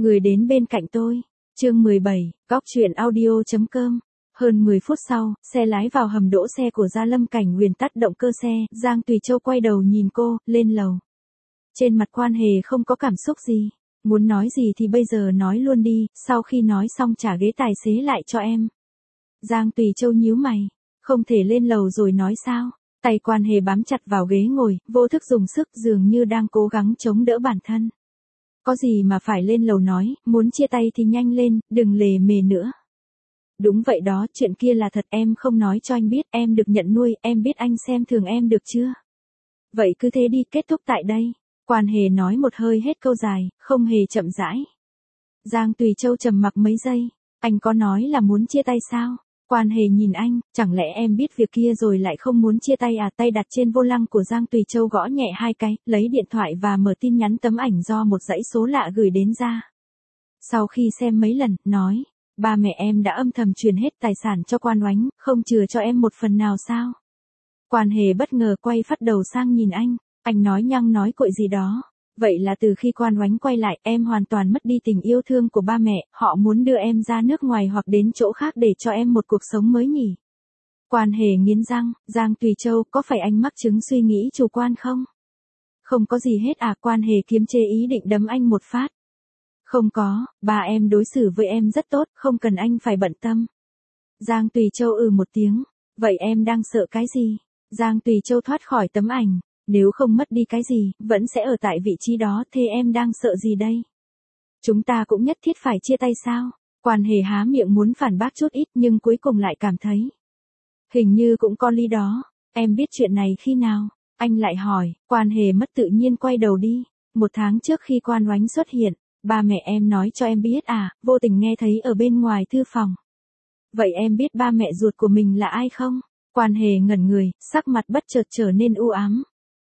Người đến bên cạnh tôi. Chương 17, Góc truyện audio.com. Hơn 10 phút sau, xe lái vào hầm đỗ xe của Gia Lâm Cảnh Huyền tắt động cơ xe, Giang Tùy Châu quay đầu nhìn cô, lên lầu. Trên mặt Quan Hề không có cảm xúc gì. Muốn nói gì thì bây giờ nói luôn đi, sau khi nói xong trả ghế tài xế lại cho em. Giang Tùy Châu nhíu mày. Không thể lên lầu rồi nói sao? Tay Quan Hề bám chặt vào ghế ngồi, vô thức dùng sức dường như đang cố gắng chống đỡ bản thân. Có gì mà phải lên lầu nói, muốn chia tay thì nhanh lên, đừng lề mề nữa. Đúng vậy đó, chuyện kia là thật, em không nói cho anh biết, em được nhận nuôi, em biết anh xem thường em được chưa? Vậy cứ thế đi, kết thúc tại đây. Quan Hề nói một hơi hết câu dài, không hề chậm rãi. Giang Tùy Châu trầm mặc mấy giây, anh có nói là muốn chia tay sao? Quan Hề nhìn anh, chẳng lẽ em biết việc kia rồi lại không muốn chia tay à? Tay đặt trên vô lăng của Giang Tùy Châu gõ nhẹ hai cái, lấy điện thoại và mở tin nhắn tấm ảnh do một dãy số lạ gửi đến ra. Sau khi xem mấy lần, nói, ba mẹ em đã âm thầm truyền hết tài sản cho Quan Oánh, không chừa cho em một phần nào sao? Quan Hề bất ngờ quay phát đầu sang nhìn anh nói nhăng nói cội gì đó. Vậy là từ khi Quan Oánh quay lại, em hoàn toàn mất đi tình yêu thương của ba mẹ, họ muốn đưa em ra nước ngoài hoặc đến chỗ khác để cho em một cuộc sống mới nhỉ? Quan Hề nghiến răng, Giang Tùy Châu, có phải anh mắc chứng suy nghĩ chủ quan không? Không có gì hết à? Quan Hề kiềm chế ý định đấm anh một phát. Không có, ba em đối xử với em rất tốt, không cần anh phải bận tâm. Giang Tùy Châu một tiếng, vậy em đang sợ cái gì? Giang Tùy Châu thoát khỏi tấm ảnh. Nếu không mất đi cái gì, vẫn sẽ ở tại vị trí đó, thế em đang sợ gì đây? Chúng ta cũng nhất thiết phải chia tay sao? Quan Hề há miệng muốn phản bác chút ít nhưng cuối cùng lại cảm thấy. Hình như cũng có lý đó. Em biết chuyện này khi nào? Anh lại hỏi. Quan Hề mất tự nhiên quay đầu đi. 1 tháng trước khi Quan Oánh xuất hiện, ba mẹ em nói cho em biết à, vô tình nghe thấy ở bên ngoài thư phòng. Vậy em biết ba mẹ ruột của mình là ai không? Quan Hề ngẩn người, sắc mặt bất chợt trở nên u ám.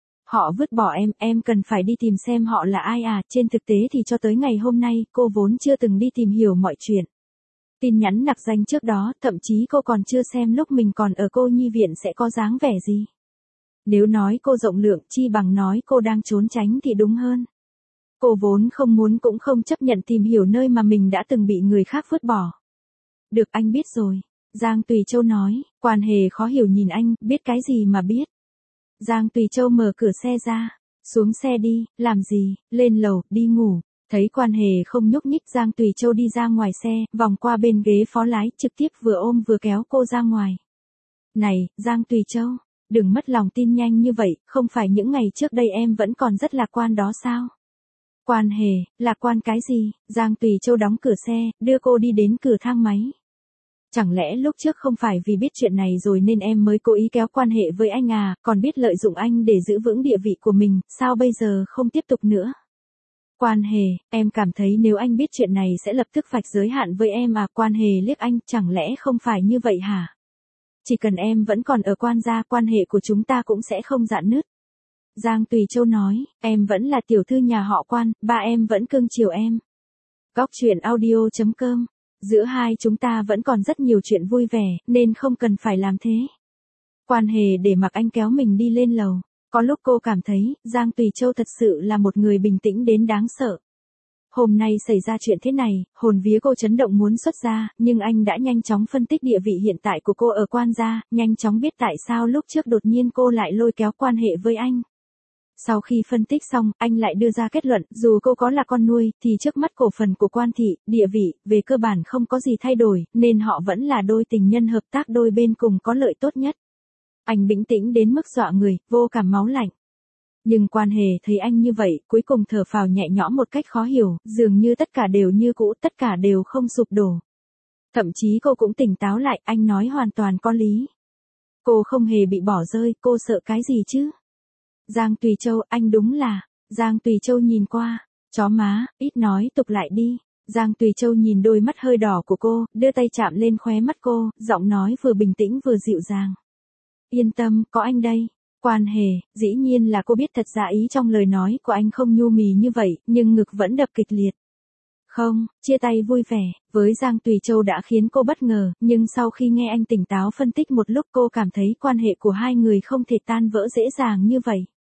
Họ vứt bỏ em cần phải đi tìm xem họ là ai à? Trên thực tế thì cho tới ngày hôm nay, cô vốn chưa từng đi tìm hiểu mọi chuyện. Tin nhắn nặc danh trước đó, thậm chí cô còn chưa xem lúc mình còn ở cô nhi viện sẽ có dáng vẻ gì. Nếu nói cô rộng lượng, chi bằng nói cô đang trốn tránh thì đúng hơn. Cô vốn không muốn cũng không chấp nhận tìm hiểu nơi mà mình đã từng bị người khác vứt bỏ. Được, anh biết rồi. Giang Tùy Châu nói. Quan Hề khó hiểu nhìn anh, biết cái gì mà biết. Giang Tùy Châu mở cửa xe ra. Xuống xe đi, làm gì? Lên lầu, đi ngủ. Thấy Quan Hề không nhúc nhích, Giang Tùy Châu đi ra ngoài xe, vòng qua bên ghế phó lái, trực tiếp vừa ôm vừa kéo cô ra ngoài. Này, Giang Tùy Châu, đừng mất lòng tin nhanh như vậy, không phải những ngày trước đây em vẫn còn rất lạc quan đó sao? Quan Hề, lạc quan cái gì? Giang Tùy Châu đóng cửa xe, đưa cô đi đến cửa thang máy. Chẳng lẽ lúc trước không phải vì biết chuyện này rồi nên em mới cố ý kéo quan hệ với anh à, còn biết lợi dụng anh để giữ vững địa vị của mình, sao bây giờ không tiếp tục nữa? Quan Hề, em cảm thấy nếu anh biết chuyện này sẽ lập tức vạch giới hạn với em à? Quan Hề liếc anh, chẳng lẽ không phải như vậy hả? Chỉ cần em vẫn còn ở Quan gia, quan hệ của chúng ta cũng sẽ không rạn nứt. Giang Tùy Châu nói, em vẫn là tiểu thư nhà họ Quan, ba em vẫn cưng chiều em. Góc truyện audio.com. Giữa hai chúng ta vẫn còn rất nhiều chuyện vui vẻ, nên không cần phải làm thế. Quan Hề để mặc anh kéo mình đi lên lầu. Có lúc cô cảm thấy, Giang Tùy Châu thật sự là một người bình tĩnh đến đáng sợ. Hôm nay xảy ra chuyện thế này, hồn vía cô chấn động muốn xuất ra, nhưng anh đã nhanh chóng phân tích địa vị hiện tại của cô ở Quan gia, nhanh chóng biết tại sao lúc trước đột nhiên cô lại lôi kéo quan hệ với anh. Sau khi phân tích xong, anh lại đưa ra kết luận, dù cô có là con nuôi, thì trước mắt cổ phần của Quan thị, địa vị, về cơ bản không có gì thay đổi, nên họ vẫn là đôi tình nhân hợp tác, đôi bên cùng có lợi tốt nhất. Anh bình tĩnh đến mức dọa người, vô cảm máu lạnh. Nhưng Quan Hề thấy anh như vậy, cuối cùng thở phào nhẹ nhõm một cách khó hiểu, dường như tất cả đều như cũ, tất cả đều không sụp đổ. Thậm chí cô cũng tỉnh táo lại, anh nói hoàn toàn có lý. Cô không hề bị bỏ rơi, cô sợ cái gì chứ? Giang Tùy Châu, anh đúng là. Giang Tùy Châu nhìn qua. Chó má, ít nói tục lại đi. Giang Tùy Châu nhìn đôi mắt hơi đỏ của cô, đưa tay chạm lên khóe mắt cô, giọng nói vừa bình tĩnh vừa dịu dàng. Yên tâm, có anh đây. Quan Hề, dĩ nhiên là cô biết thật ra ý trong lời nói của anh không nhu mì như vậy, nhưng ngực vẫn đập kịch liệt. Không, chia tay vui vẻ, với Giang Tùy Châu đã khiến cô bất ngờ, nhưng sau khi nghe anh tỉnh táo phân tích một lúc cô cảm thấy quan hệ của hai người không thể tan vỡ dễ dàng như vậy.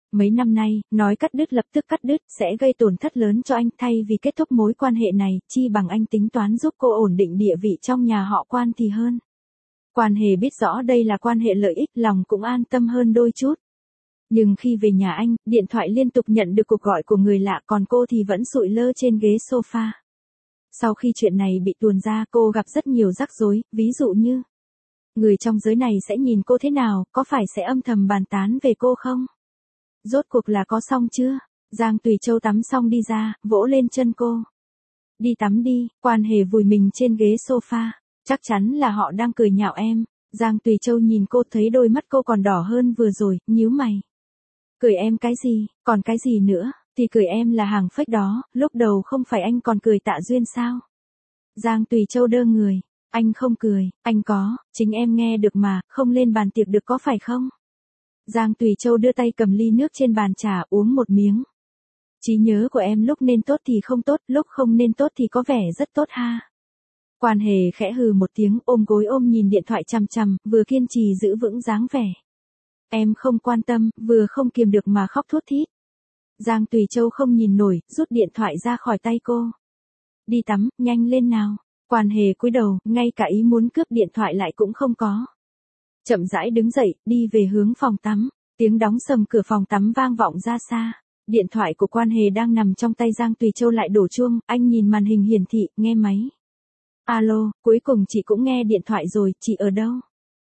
Mấy năm nay, nói cắt đứt lập tức cắt đứt sẽ gây tổn thất lớn cho anh, thay vì kết thúc mối quan hệ này, chi bằng anh tính toán giúp cô ổn định địa vị trong nhà họ Quan thì hơn. Quan Hề biết rõ đây là quan hệ lợi ích, lòng cũng an tâm hơn đôi chút. Nhưng khi về nhà anh, điện thoại liên tục nhận được cuộc gọi của người lạ, còn cô thì vẫn sụi lơ trên ghế sofa. Sau khi chuyện này bị tuồn ra, cô gặp rất nhiều rắc rối, ví dụ như người trong giới này sẽ nhìn cô thế nào, có phải sẽ âm thầm bàn tán về cô không? Rốt cuộc là có xong chưa? Giang Tùy Châu tắm xong đi ra, vỗ lên chân cô. Đi tắm đi, Quan Hề vùi mình trên ghế sofa. Chắc chắn là họ đang cười nhạo em. Giang Tùy Châu nhìn cô thấy đôi mắt cô còn đỏ hơn vừa rồi, nhíu mày. Cười em cái gì, còn cái gì nữa, thì cười em là hàng fake đó, lúc đầu không phải anh còn cười Tạ Duyên sao? Giang Tùy Châu đơ người. Anh không cười, anh có, chính em nghe được mà, không lên bàn tiệc được có phải không? Giang Tùy Châu đưa tay cầm ly nước trên bàn trà, uống một miếng. Trí nhớ của em lúc nên tốt thì không tốt, lúc không nên tốt thì có vẻ rất tốt ha. Quan Hề khẽ hừ một tiếng, ôm gối ôm nhìn điện thoại chằm chằm, vừa kiên trì giữ vững dáng vẻ. Em không quan tâm, vừa không kiềm được mà khóc thút thít. Giang Tùy Châu không nhìn nổi, rút điện thoại ra khỏi tay cô. Đi tắm, nhanh lên nào. Quan Hề cúi đầu, ngay cả ý muốn cướp điện thoại lại cũng không có. Chậm rãi đứng dậy, đi về hướng phòng tắm. Tiếng đóng sầm cửa phòng tắm vang vọng ra xa. Điện thoại của Quan Hề đang nằm trong tay Giang Tùy Châu lại đổ chuông, anh nhìn màn hình hiển thị, nghe máy. Alo, cuối cùng chị cũng nghe điện thoại rồi, chị ở đâu?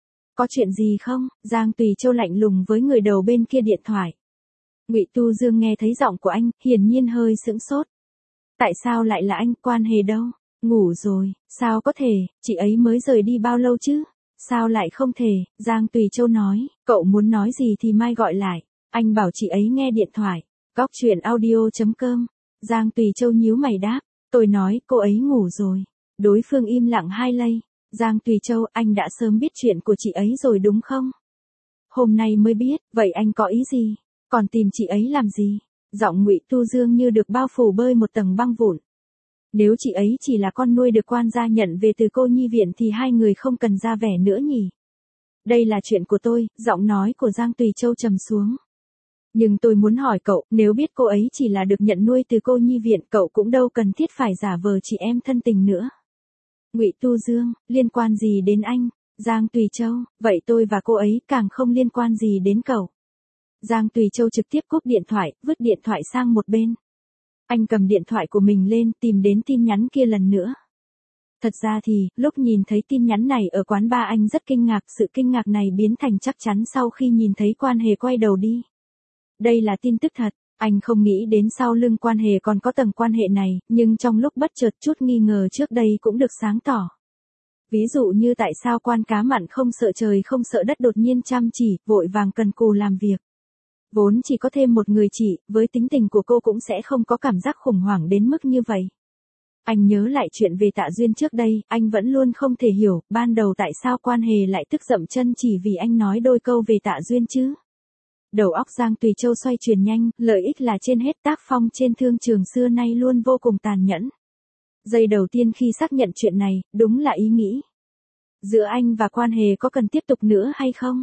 Có chuyện gì không? Giang Tùy Châu lạnh lùng với người đầu bên kia điện thoại. Ngụy Tu Dương nghe thấy giọng của anh, hiển nhiên hơi sững sốt. Tại sao lại là anh? Quan Hề đâu? Ngủ rồi, sao có thể, chị ấy mới rời đi bao lâu chứ? Sao lại không thể? Giang Tùy Châu nói, cậu muốn nói gì thì mai gọi lại. Anh bảo chị ấy nghe điện thoại. Góc chuyện audio.com. Giang Tùy Châu nhíu mày đáp, tôi nói cô ấy ngủ rồi. Đối phương im lặng 2 giây. Giang Tùy Châu, anh đã sớm biết chuyện của chị ấy rồi đúng không? Hôm nay mới biết, vậy anh có ý gì? Còn tìm chị ấy làm gì? Giọng Ngụy Tu Dương như được bao phủ bơi một tầng băng vụn. Nếu chị ấy chỉ là con nuôi được quan gia nhận về từ cô nhi viện thì hai người không cần ra vẻ nữa nhỉ? Đây là chuyện của tôi, giọng nói của Giang Tùy Châu trầm xuống. Nhưng tôi muốn hỏi cậu, nếu biết cô ấy chỉ là được nhận nuôi từ cô nhi viện, cậu cũng đâu cần thiết phải giả vờ chị em thân tình nữa. Ngụy Tu Dương, liên quan gì đến anh? Giang Tùy Châu, vậy tôi và cô ấy càng không liên quan gì đến cậu. Giang Tùy Châu trực tiếp cúp điện thoại, vứt điện thoại sang một bên. Anh cầm điện thoại của mình lên, tìm đến tin nhắn kia lần nữa. Thật ra thì, lúc nhìn thấy tin nhắn này ở quán bar anh rất kinh ngạc, sự kinh ngạc này biến thành chắc chắn sau khi nhìn thấy Quan Hề quay đầu đi. Đây là tin tức thật, anh không nghĩ đến sau lưng Quan Hề còn có tầng quan hệ này, nhưng trong lúc bất chợt chút nghi ngờ trước đây cũng được sáng tỏ. Ví dụ như tại sao Quan Cá Mặn không sợ trời không sợ đất đột nhiên chăm chỉ, vội vàng cần cù làm việc. Vốn chỉ có thêm một người chị, với tính tình của cô cũng sẽ không có cảm giác khủng hoảng đến mức như vậy. Anh nhớ lại chuyện về Tạ Duyên trước đây, anh vẫn luôn không thể hiểu, ban đầu tại sao Quan Hề lại tức dậm chân chỉ vì anh nói đôi câu về Tạ Duyên chứ. Đầu óc Giang Tùy Châu xoay chuyển nhanh, lợi ích là trên hết, tác phong trên thương trường xưa nay luôn vô cùng tàn nhẫn. Giây đầu tiên khi xác nhận chuyện này, đúng là ý nghĩ. Giữa anh và Quan Hề có cần tiếp tục nữa hay không?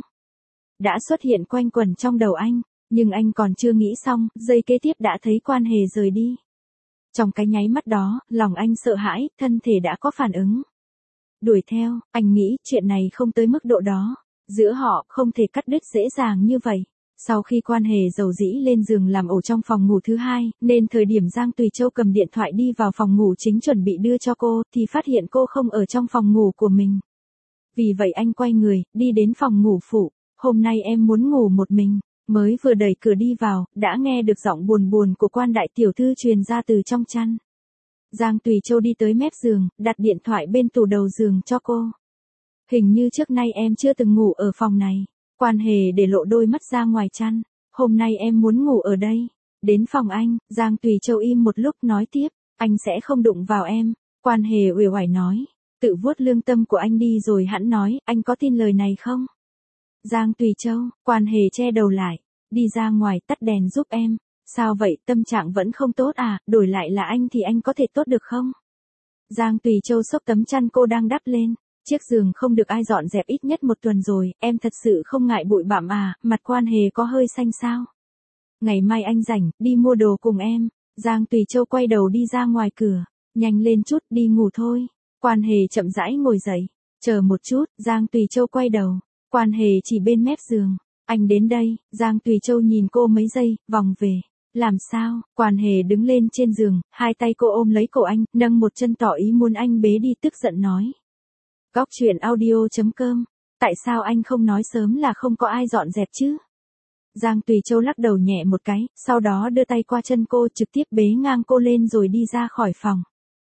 Đã xuất hiện quanh quẩn trong đầu anh, nhưng anh còn chưa nghĩ xong, giây kế tiếp đã thấy Quan Hề rời đi. Trong cái nháy mắt đó, lòng anh sợ hãi, thân thể đã có phản ứng. Đuổi theo, anh nghĩ chuyện này không tới mức độ đó. Giữa họ không thể cắt đứt dễ dàng như vậy. Sau khi Quan Hề dầu dĩ lên giường làm ổ trong phòng ngủ thứ hai, nên thời điểm Giang Tùy Châu cầm điện thoại đi vào phòng ngủ chính chuẩn bị đưa cho cô, thì phát hiện cô không ở trong phòng ngủ của mình. Vì vậy anh quay người, đi đến phòng ngủ phụ. Hôm nay em muốn ngủ một mình. Mới vừa đẩy cửa đi vào, đã nghe được giọng buồn buồn của Quan đại tiểu thư truyền ra từ trong chăn. Giang Tùy Châu đi tới mép giường, đặt điện thoại bên tủ đầu giường cho cô. Hình như trước nay em chưa từng ngủ ở phòng này. Quan Hề để lộ đôi mắt ra ngoài chăn. Hôm nay em muốn ngủ ở đây. Đến phòng anh, Giang Tùy Châu im một lúc nói tiếp, anh sẽ không đụng vào em. Quan Hề uể oải nói, tự vuốt lương tâm của anh đi rồi hẵng nói, anh có tin lời này không? Giang Tùy Châu, Quan Hề che đầu lại, đi ra ngoài tắt đèn giúp em. Sao vậy, tâm trạng vẫn không tốt à, đổi lại là anh thì anh có thể tốt được không? Giang Tùy Châu xốc tấm chăn cô đang đắp lên. Chiếc giường không được ai dọn dẹp ít nhất 1 tuần rồi, em thật sự không ngại bụi bặm à, mặt Quan Hề có hơi xanh sao? ngày mai anh rảnh, đi mua đồ cùng em. Giang Tùy Châu quay đầu đi ra ngoài cửa, nhanh lên chút, đi ngủ thôi. Quan Hề chậm rãi ngồi dậy, chờ một chút, Giang Tùy Châu quay đầu, Quan Hề chỉ bên mép giường, anh đến đây. Giang Tùy Châu nhìn cô mấy giây, vòng về. Làm sao? Quan Hề đứng lên trên giường, hai tay cô ôm lấy cổ anh, nâng một chân tỏ ý muốn anh bế đi, tức giận nói. Góc truyện audio.com. Tại sao anh không nói sớm là không có ai dọn dẹp chứ? Giang Tùy Châu lắc đầu nhẹ một cái, sau đó đưa tay qua chân cô, trực tiếp bế ngang cô lên rồi đi ra khỏi phòng.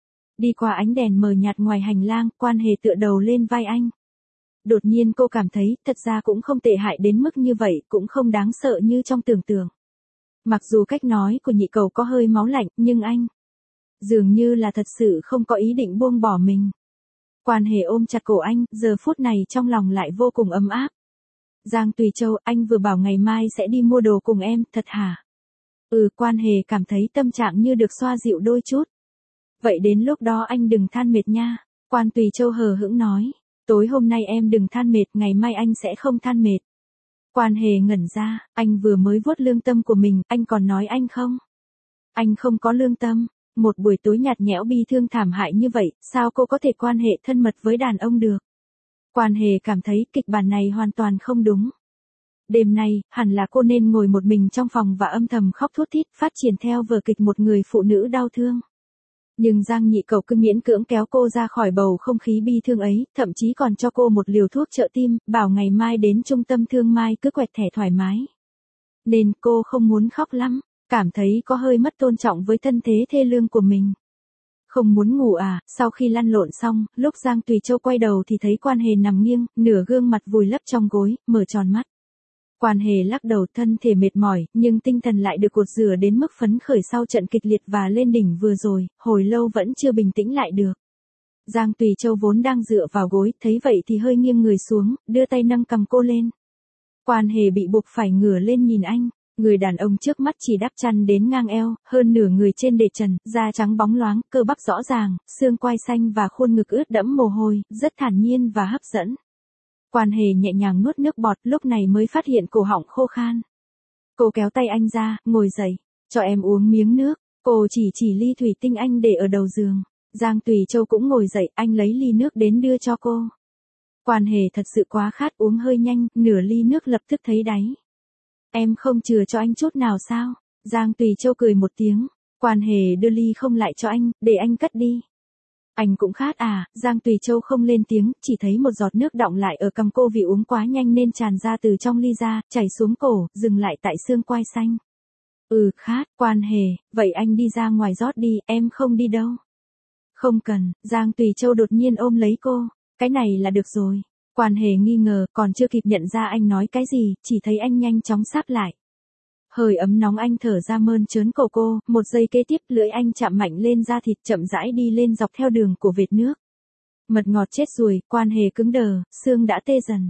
Đi qua ánh đèn mờ nhạt ngoài hành lang, Quan Hề tựa đầu lên vai anh. Đột nhiên cô cảm thấy, thật ra cũng không tệ hại đến mức như vậy, cũng không đáng sợ như trong tưởng tượng. Mặc dù cách nói của nhị cầu có hơi máu lạnh, nhưng anh dường như là thật sự không có ý định buông bỏ mình. Quan Hề ôm chặt cổ anh, giờ phút này trong lòng lại vô cùng ấm áp. Giang Tùy Châu, anh vừa bảo ngày mai sẽ đi mua đồ cùng em, thật hả? Quan Hề cảm thấy tâm trạng như được xoa dịu đôi chút. Vậy đến lúc đó anh đừng than mệt nha. Quan Tùy Châu hờ hững nói. Tối hôm nay em đừng than mệt, ngày mai anh sẽ không than mệt. Quan Hề ngẩn ra, anh vừa mới vuốt lương tâm của mình, anh còn nói anh không? Anh không có lương tâm. Một buổi tối nhạt nhẽo bi thương thảm hại như vậy, sao cô có thể quan hệ thân mật với đàn ông được? Quan Hề cảm thấy kịch bản này hoàn toàn không đúng. Đêm nay, hẳn là cô nên ngồi một mình trong phòng và âm thầm khóc thút thít, phát triển theo vở kịch một người phụ nữ đau thương. Nhưng Giang Nhị Cầu cứ miễn cưỡng kéo cô ra khỏi bầu không khí bi thương ấy, thậm chí còn cho cô một liều thuốc trợ tim, bảo ngày mai đến trung tâm thương mai cứ quẹt thẻ thoải mái. Nên cô không muốn khóc lắm, cảm thấy có hơi mất tôn trọng với thân thế thê lương của mình. Không muốn ngủ à? Sau khi lăn lộn xong, lúc Giang Tùy Châu quay đầu thì thấy Quan Hề nằm nghiêng, nửa gương mặt vùi lấp trong gối, mở tròn mắt. Quan Hề lắc đầu, thân thể mệt mỏi, nhưng tinh thần lại được cột rửa đến mức phấn khởi sau trận kịch liệt và lên đỉnh vừa rồi, hồi lâu vẫn chưa bình tĩnh lại được. Giang Tùy Châu vốn đang dựa vào gối, thấy vậy thì hơi nghiêng người xuống, đưa tay nâng cầm cô lên. Quan Hề bị buộc phải ngửa lên nhìn anh. Người đàn ông trước mắt chỉ đắp chăn đến ngang eo, hơn nửa người trên để trần, da trắng bóng loáng, cơ bắp rõ ràng, xương quai xanh và khuôn ngực ướt đẫm mồ hôi, rất thản nhiên và hấp dẫn. Quan Hề nhẹ nhàng nuốt nước bọt, lúc này mới phát hiện cổ họng khô khan. Cô kéo tay anh ra, ngồi dậy, cho em uống miếng nước. Cô chỉ ly thủy tinh anh để ở đầu giường. Giang Tùy Châu cũng ngồi dậy, anh lấy ly nước đến đưa cho cô. Quan Hề thật sự quá khát, uống hơi nhanh, nửa ly nước lập tức thấy đáy. Em không chừa cho anh chút nào sao? Giang Tùy Châu cười một tiếng. Quan Hề đưa ly không lại cho anh, để anh cất đi. Anh cũng khát à? Giang Tùy Châu không lên tiếng, chỉ thấy một giọt nước đọng lại ở cằm cô vì uống quá nhanh nên tràn ra từ trong ly ra, chảy xuống cổ, dừng lại tại xương quai xanh. Khát. Quan Hề, vậy anh đi ra ngoài rót đi, em không đi đâu. Không cần. Giang Tùy Châu đột nhiên ôm lấy cô. Cái này là được rồi. Quan Hề nghi ngờ, còn chưa kịp nhận ra anh nói cái gì, chỉ thấy anh nhanh chóng sáp lại. Hơi ấm nóng anh thở ra mơn trớn cổ cô, một giây kế tiếp lưỡi anh chạm mạnh lên da thịt, chậm rãi đi lên dọc theo đường của vệt nước. Mật ngọt chết ruồi, Quan Hề cứng đờ, xương đã tê dần.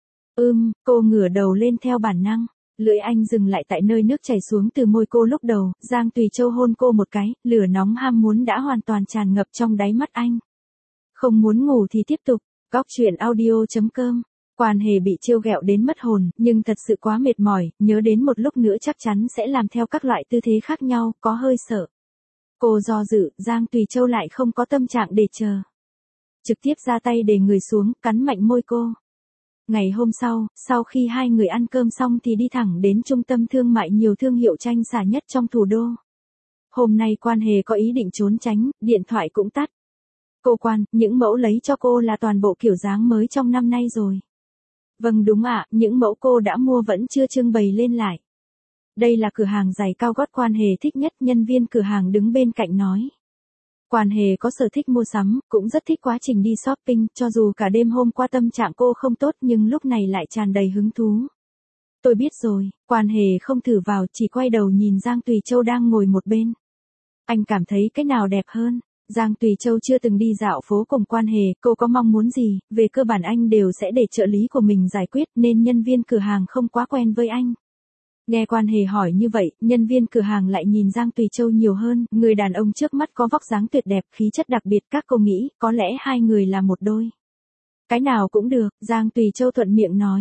Cô ngửa đầu lên theo bản năng. Lưỡi anh dừng lại tại nơi nước chảy xuống từ môi cô lúc đầu, Giang Tùy Châu hôn cô một cái, lửa nóng ham muốn đã hoàn toàn tràn ngập trong đáy mắt anh. Không muốn ngủ thì tiếp tục. Góc truyện audio.com. Quan Hề bị trêu ghẹo đến mất hồn, nhưng thật sự quá mệt mỏi, nhớ đến một lúc nữa chắc chắn sẽ làm theo các loại tư thế khác nhau, có hơi sợ. Cô do dự, Giang Tùy Châu lại không có tâm trạng để chờ. Trực tiếp ra tay để người xuống, cắn mạnh môi cô. Ngày hôm sau khi hai người ăn cơm xong thì đi thẳng đến trung tâm thương mại nhiều thương hiệu tranh xả nhất trong thủ đô. Hôm nay Quan Hề có ý định trốn tránh, điện thoại cũng tắt. Cô Quan, những mẫu lấy cho cô là toàn bộ kiểu dáng mới trong năm nay rồi. Vâng đúng ạ, những mẫu cô đã mua vẫn chưa trưng bày lên lại. Đây là cửa hàng giày cao gót Quan Hề thích nhất, nhân viên cửa hàng đứng bên cạnh nói. Quan Hề có sở thích mua sắm, cũng rất thích quá trình đi shopping, cho dù cả đêm hôm qua tâm trạng cô không tốt nhưng lúc này lại tràn đầy hứng thú. Tôi biết rồi, Quan Hề không thử vào, chỉ quay đầu nhìn Giang Tùy Châu đang ngồi một bên. Anh cảm thấy cái nào đẹp hơn? Giang Tùy Châu chưa từng đi dạo phố cùng Quan Hề, cô có mong muốn gì, về cơ bản anh đều sẽ để trợ lý của mình giải quyết nên nhân viên cửa hàng không quá quen với anh. Nghe Quan Hề hỏi như vậy, nhân viên cửa hàng lại nhìn Giang Tùy Châu nhiều hơn, người đàn ông trước mắt có vóc dáng tuyệt đẹp, khí chất đặc biệt, các cô nghĩ, có lẽ hai người là một đôi. Cái nào cũng được, Giang Tùy Châu thuận miệng nói.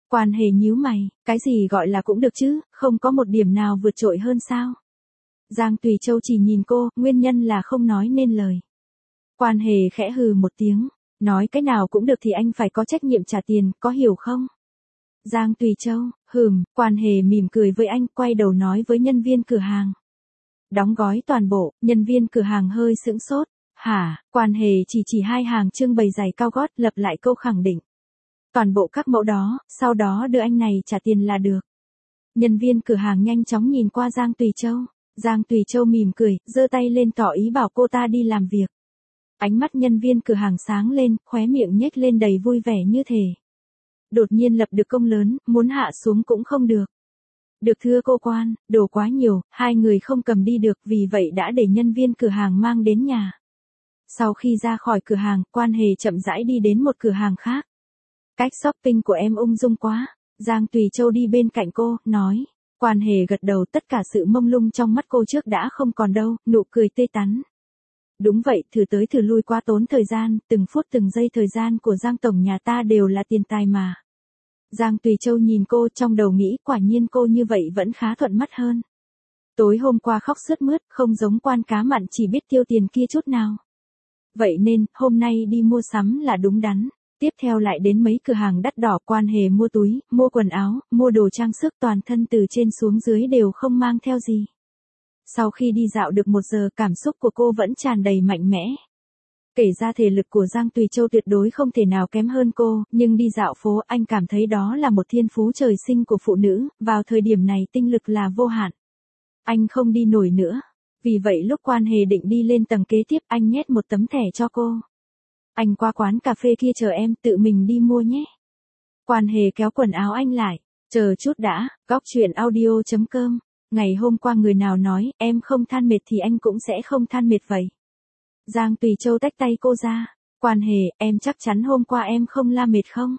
Quan Hề nhíu mày, cái gì gọi là cũng được chứ, không có một điểm nào vượt trội hơn sao? Giang Tùy Châu chỉ nhìn cô, nguyên nhân là không nói nên lời. Quan Hề khẽ hừ một tiếng, nói cái nào cũng được thì anh phải có trách nhiệm trả tiền, có hiểu không? Giang Tùy Châu, Quan Hề mỉm cười với anh, quay đầu nói với nhân viên cửa hàng. Đóng gói toàn bộ, nhân viên cửa hàng hơi sững sốt. Hả? Quan Hề chỉ hai hàng trưng bày giày cao gót, lặp lại câu khẳng định. Toàn bộ các mẫu đó, sau đó đưa anh này trả tiền là được. Nhân viên cửa hàng nhanh chóng nhìn qua Giang Tùy Châu. Giang Tùy Châu mỉm cười, giơ tay lên tỏ ý bảo cô ta đi làm việc. Ánh mắt nhân viên cửa hàng sáng lên, khóe miệng nhếch lên đầy vui vẻ như thể. Đột nhiên lập được công lớn, muốn hạ xuống cũng không được. Được thưa cô quan, đồ quá nhiều, hai người không cầm đi được, vì vậy đã để nhân viên cửa hàng mang đến nhà. Sau khi ra khỏi cửa hàng, Quan Hề chậm rãi đi đến một cửa hàng khác. Cách shopping của em ung dung quá. Giang Tùy Châu đi bên cạnh cô, nói. Quan Hề gật đầu, tất cả sự mông lung trong mắt cô trước đã không còn đâu, nụ cười tươi tắn. Đúng vậy, thử tới thử lui quá tốn thời gian, từng phút từng giây thời gian của Giang tổng nhà ta đều là tiền tài mà. Giang Tùy Châu nhìn cô, trong đầu nghĩ quả nhiên cô như vậy vẫn khá thuận mắt hơn. Tối hôm qua khóc sướt mướt, không giống Quan cá mặn chỉ biết tiêu tiền kia chút nào. Vậy nên, hôm nay đi mua sắm là đúng đắn. Tiếp theo lại đến mấy cửa hàng đắt đỏ. Quan Hề mua túi, mua quần áo, mua đồ trang sức, toàn thân từ trên xuống dưới đều không mang theo gì. Sau khi đi dạo được 1 giờ, cảm xúc của cô vẫn tràn đầy mạnh mẽ. Kể ra thể lực của Giang Tùy Châu tuyệt đối không thể nào kém hơn cô, nhưng đi dạo phố anh cảm thấy đó là một thiên phú trời sinh của phụ nữ, vào thời điểm này tinh lực là vô hạn. Anh không đi nổi nữa. Vì vậy lúc Quan Hề định đi lên tầng kế tiếp, anh nhét một tấm thẻ cho cô. Anh qua quán cà phê kia chờ em, tự mình đi mua nhé. Quan Hề kéo quần áo anh lại. Chờ chút đã, góc chuyện audio.com. Ngày hôm qua người nào nói, em không than mệt thì anh cũng sẽ không than mệt vậy. Giang Tùy Châu tách tay cô ra. Quan Hề, em chắc chắn hôm qua em không la mệt không?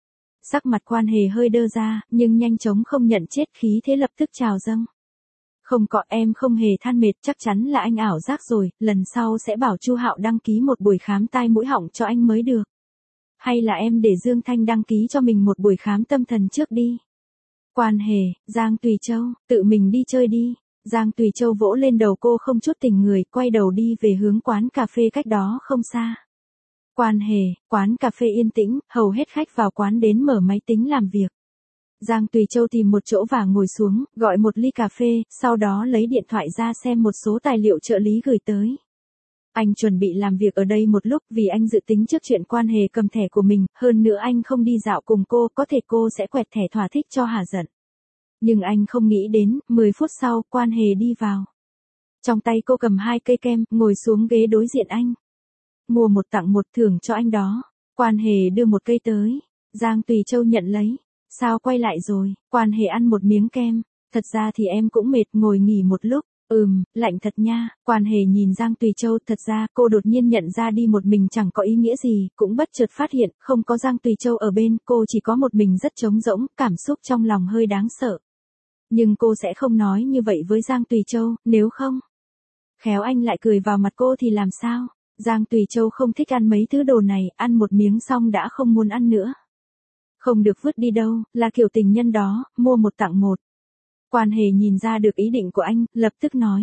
Sắc mặt Quan Hề hơi đơ ra, nhưng nhanh chóng không nhận chết khí thế lập tức trào dâng. Không có, em không hề than mệt, chắc chắn là anh ảo giác rồi, lần sau sẽ bảo Chu Hạo đăng ký một buổi khám tai mũi họng cho anh mới được. Hay là em để Dương Thanh đăng ký cho mình một buổi khám tâm thần trước đi. Quan Hề, Giang Tùy Châu, tự mình đi chơi đi. Giang Tùy Châu vỗ lên đầu cô không chút tình người, quay đầu đi về hướng quán cà phê cách đó không xa. Quan Hề, quán cà phê yên tĩnh, hầu hết khách vào quán đến mở máy tính làm việc. Giang Tùy Châu tìm một chỗ và ngồi xuống, gọi một ly cà phê, sau đó lấy điện thoại ra xem một số tài liệu trợ lý gửi tới. Anh chuẩn bị làm việc ở đây một lúc vì anh dự tính trước chuyện Quan Hề cầm thẻ của mình, hơn nữa anh không đi dạo cùng cô, có thể cô sẽ quẹt thẻ thỏa thích cho hả giận. Nhưng anh không nghĩ đến, 10 phút sau, Quan Hề đi vào. Trong tay cô cầm 2 cây kem, ngồi xuống ghế đối diện anh. Mua 1 tặng 1 thưởng cho anh đó. Quan Hề đưa 1 cây tới. Giang Tùy Châu nhận lấy. Sao quay lại rồi? Quan Hề ăn một miếng kem. Thật ra thì em cũng mệt, ngồi nghỉ một lúc. Lạnh thật nha. Quan Hề nhìn Giang Tùy Châu, thật ra cô đột nhiên nhận ra đi một mình chẳng có ý nghĩa gì, cũng bất chợt phát hiện, không có Giang Tùy Châu ở bên, cô chỉ có một mình rất trống rỗng, cảm xúc trong lòng hơi đáng sợ. Nhưng cô sẽ không nói như vậy với Giang Tùy Châu, nếu không. Khéo anh lại cười vào mặt cô thì làm sao? Giang Tùy Châu không thích ăn mấy thứ đồ này, ăn một miếng xong đã không muốn ăn nữa. Không được vứt đi đâu, là kiểu tình nhân đó, mua 1 tặng 1. Quan Hề nhìn ra được ý định của anh, lập tức nói.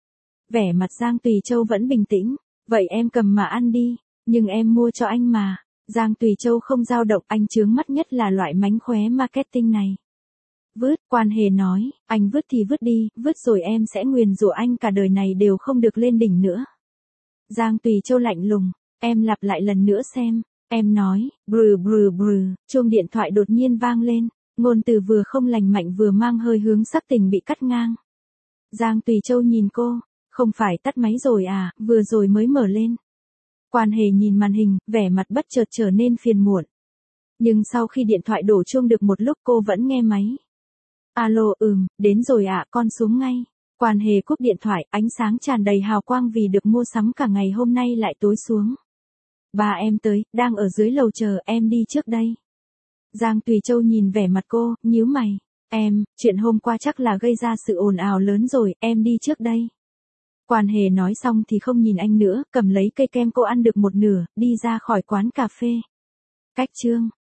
Vẻ mặt Giang Tùy Châu vẫn bình tĩnh. Vậy em cầm mà ăn đi, nhưng em mua cho anh mà. Giang Tùy Châu không dao động, anh chướng mắt nhất là loại mánh khóe marketing này. Vứt, Quan Hề nói, anh vứt thì vứt đi, vứt rồi em sẽ nguyền rủa anh cả đời này đều không được lên đỉnh nữa. Giang Tùy Châu lạnh lùng, em lặp lại lần nữa xem. Em nói, chuông điện thoại đột nhiên vang lên, ngôn từ vừa không lành mạnh vừa mang hơi hướng sắc tình bị cắt ngang. Giang Tùy Châu nhìn cô, không phải tắt máy rồi à, vừa rồi mới mở lên. Quan Hề nhìn màn hình, vẻ mặt bất chợt trở nên phiền muộn. Nhưng sau khi điện thoại đổ chuông được một lúc cô vẫn nghe máy. Alo, đến rồi ạ, con xuống ngay. Quan Hề cúp điện thoại, ánh sáng tràn đầy hào quang vì được mua sắm cả ngày hôm nay lại tối xuống. Ba em tới, đang ở dưới lầu chờ, em đi trước đây. Giang Tùy Châu nhìn vẻ mặt cô, nhíu mày. Chuyện hôm qua chắc là gây ra sự ồn ào lớn rồi, em đi trước đây. Quan Hề nói xong thì không nhìn anh nữa, cầm lấy cây kem cô ăn được một nửa, đi ra khỏi quán cà phê. Cách chương